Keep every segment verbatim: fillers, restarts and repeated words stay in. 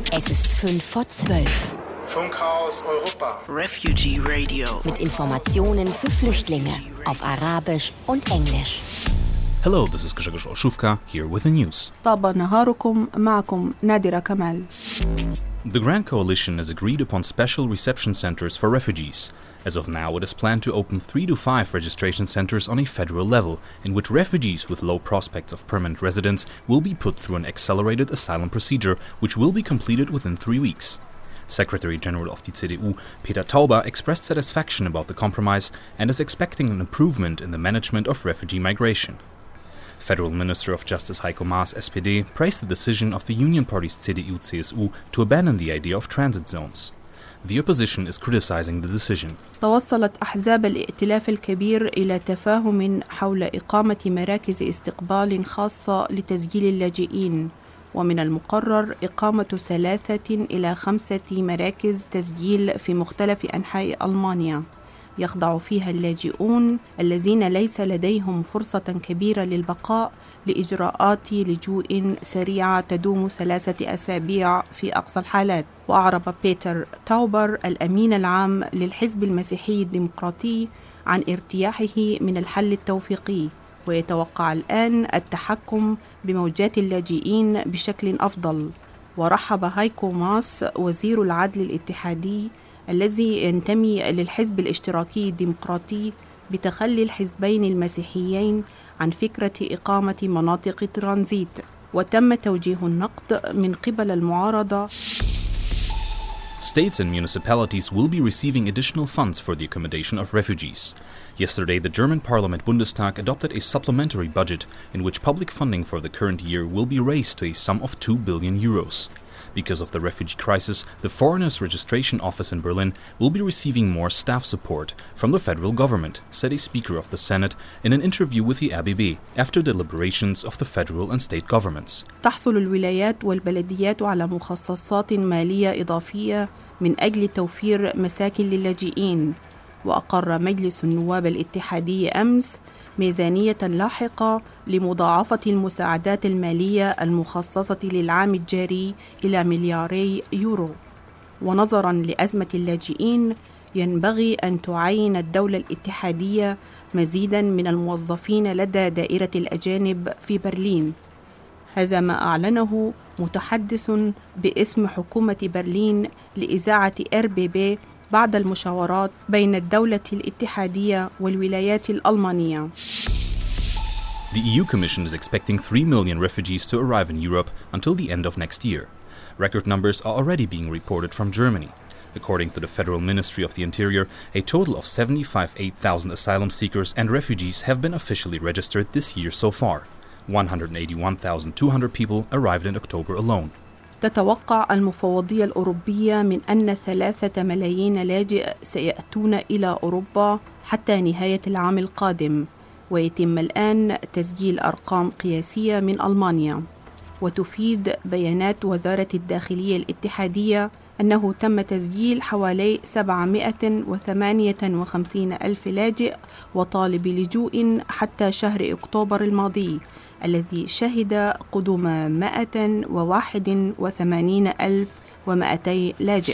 Es ist fünf vor zwölf. Funkhaus Europa. Refugee Radio. Mit Informationen für Flüchtlinge auf Arabisch und Englisch. Hello, this is Grzegorz Olszówka, here with the news. طاب نهاركم معكم نادرة كمال. The Grand Coalition has agreed upon special reception centers for refugees. As of now, it is planned to open three to five registration centers on a federal level, in which refugees with low prospects of permanent residence will be put through an accelerated asylum procedure, which will be completed within three weeks. Secretary General of the C D U, Peter Tauber, expressed satisfaction about the compromise and is expecting an improvement in the management of refugee migration. Federal Minister of Justice Heiko Maas, S P D, praised the decision of the Union Party's C D U C S U to abandon the idea of transit zones. The opposition is criticizing the decision. توصلت أحزاب الائتلاف الكبير إلى تفاهم حول إقامة مراكز استقبال خاصة لتسجيل اللاجئين، ومن المقرر إقامة ثلاثة إلى خمسة مراكز تسجيل في مختلف أنحاء ألمانيا، يخضع فيها اللاجئون الذين ليس لديهم فرصة كبيرة للبقاء لإجراءات لجوء سريعة تدوم ثلاثة أسابيع في أقصى الحالات. وأعرب بيتر تاوبر الأمين العام للحزب المسيحي الديمقراطي عن ارتياحه من الحل التوفيقي، ويتوقع الآن التحكم بموجات اللاجئين بشكل أفضل. ورحب هايكو ماس وزير العدل الاتحادي الذي ينتمي للحزب الاشتراكي الديمقراطي بتخلي الحزبين المسيحيين عن فكرة إقامة مناطق ترانزيت، وتم توجيه النقد من قبل المعارضة. States and municipalities will be receiving additional funds for the accommodation of refugees. Yesterday, the German Parliament Bundestag adopted a supplementary budget in which public funding for the current year will be raised to a sum of two billion euros. Because of the refugee crisis, the Foreigners Registration Office in Berlin will be receiving more staff support from the federal government, said a speaker of the Senate in an interview with the R B B after deliberations of the federal and state governments. تحصل الولايات والبلديات على مخصصات مالية إضافية من أجل توفير مساكن للاجئين، وأقر مجلس النواب الاتحادي أمس ميزانية لاحقة لمضاعفة المساعدات المالية المخصصة للعام الجاري إلى ملياري يورو. ونظراً لأزمة اللاجئين، ينبغي أن تعين الدولة الاتحادية مزيداً من الموظفين لدى دائرة الأجانب في برلين. هذا ما أعلنه متحدث باسم حكومة برلين لإذاعة آر بي بي بعد المشاورات بين الدولة الاتحادية والولايات الألمانية. The E U Commission is expecting three million refugees to arrive in Europe until the end of next year. Record numbers are already being reported from Germany. According to the Federal Ministry of the Interior, a total of seventy-five thousand asylum seekers and refugees have been officially registered this year so far. one hundred eighty-one thousand two hundred people arrived in October alone. تتوقع المفوضية الأوروبية من أن ثلاثة ملايين لاجئ سيأتون إلى أوروبا حتى نهاية العام القادم، ويتم الآن تسجيل أرقام قياسية من ألمانيا. وتفيد بيانات وزارة الداخلية الاتحادية أنه تم تسجيل حوالي سبعمائة وثمانية وخمسين ألف لاجئ وطالب لجوء حتى شهر أكتوبر الماضي، الذي شهد قدوم مائة وواحد وثمانين ألف ومائتي لاجئ.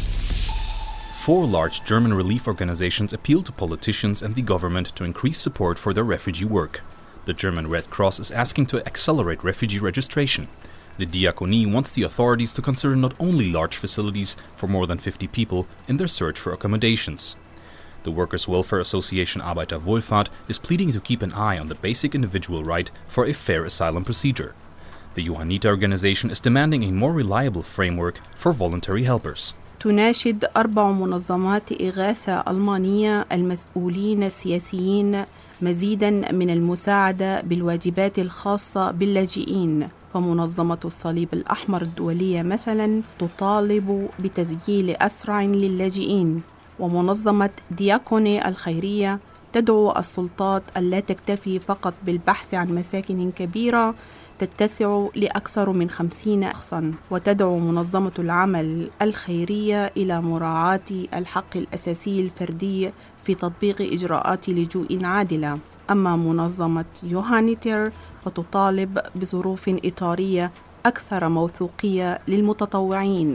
Four large German relief organizations appeal to politicians and the government to increase support for their refugee work. The German Red Cross is asking to accelerate refugee registration. The Diakonie wants the authorities to consider not only large facilities for more than fifty people in their search for accommodations. The Workers' Welfare Association Arbeiterwohlfahrt is pleading to keep an eye on the basic individual right for a fair asylum procedure. The Johanniter organization is demanding a more reliable framework for voluntary helpers. تناشد أربع منظمات إغاثة ألمانية المسؤولين السياسيين مزيداً من المساعدة بالواجبات الخاصة باللاجئين. فمنظمة الصليب الأحمر الدولية مثلاً تطالب بتسجيل أسرع للاجئين، ومنظمة دياكوني الخيرية تدعو السلطات ألا تكتفي فقط بالبحث عن مساكن كبيرة تتسع لأكثر من خمسين شخصاً، وتدعو منظمة العمل الخيرية إلى مراعاة الحق الأساسي الفردي في تطبيق إجراءات لجوء عادلة. أما منظمة يوهانيتر فتطالب بظروف إطارية أكثر موثوقية للمتطوعين.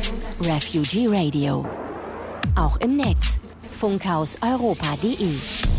Refugee Radio. Auch im Netz. funkhaus europa punkt de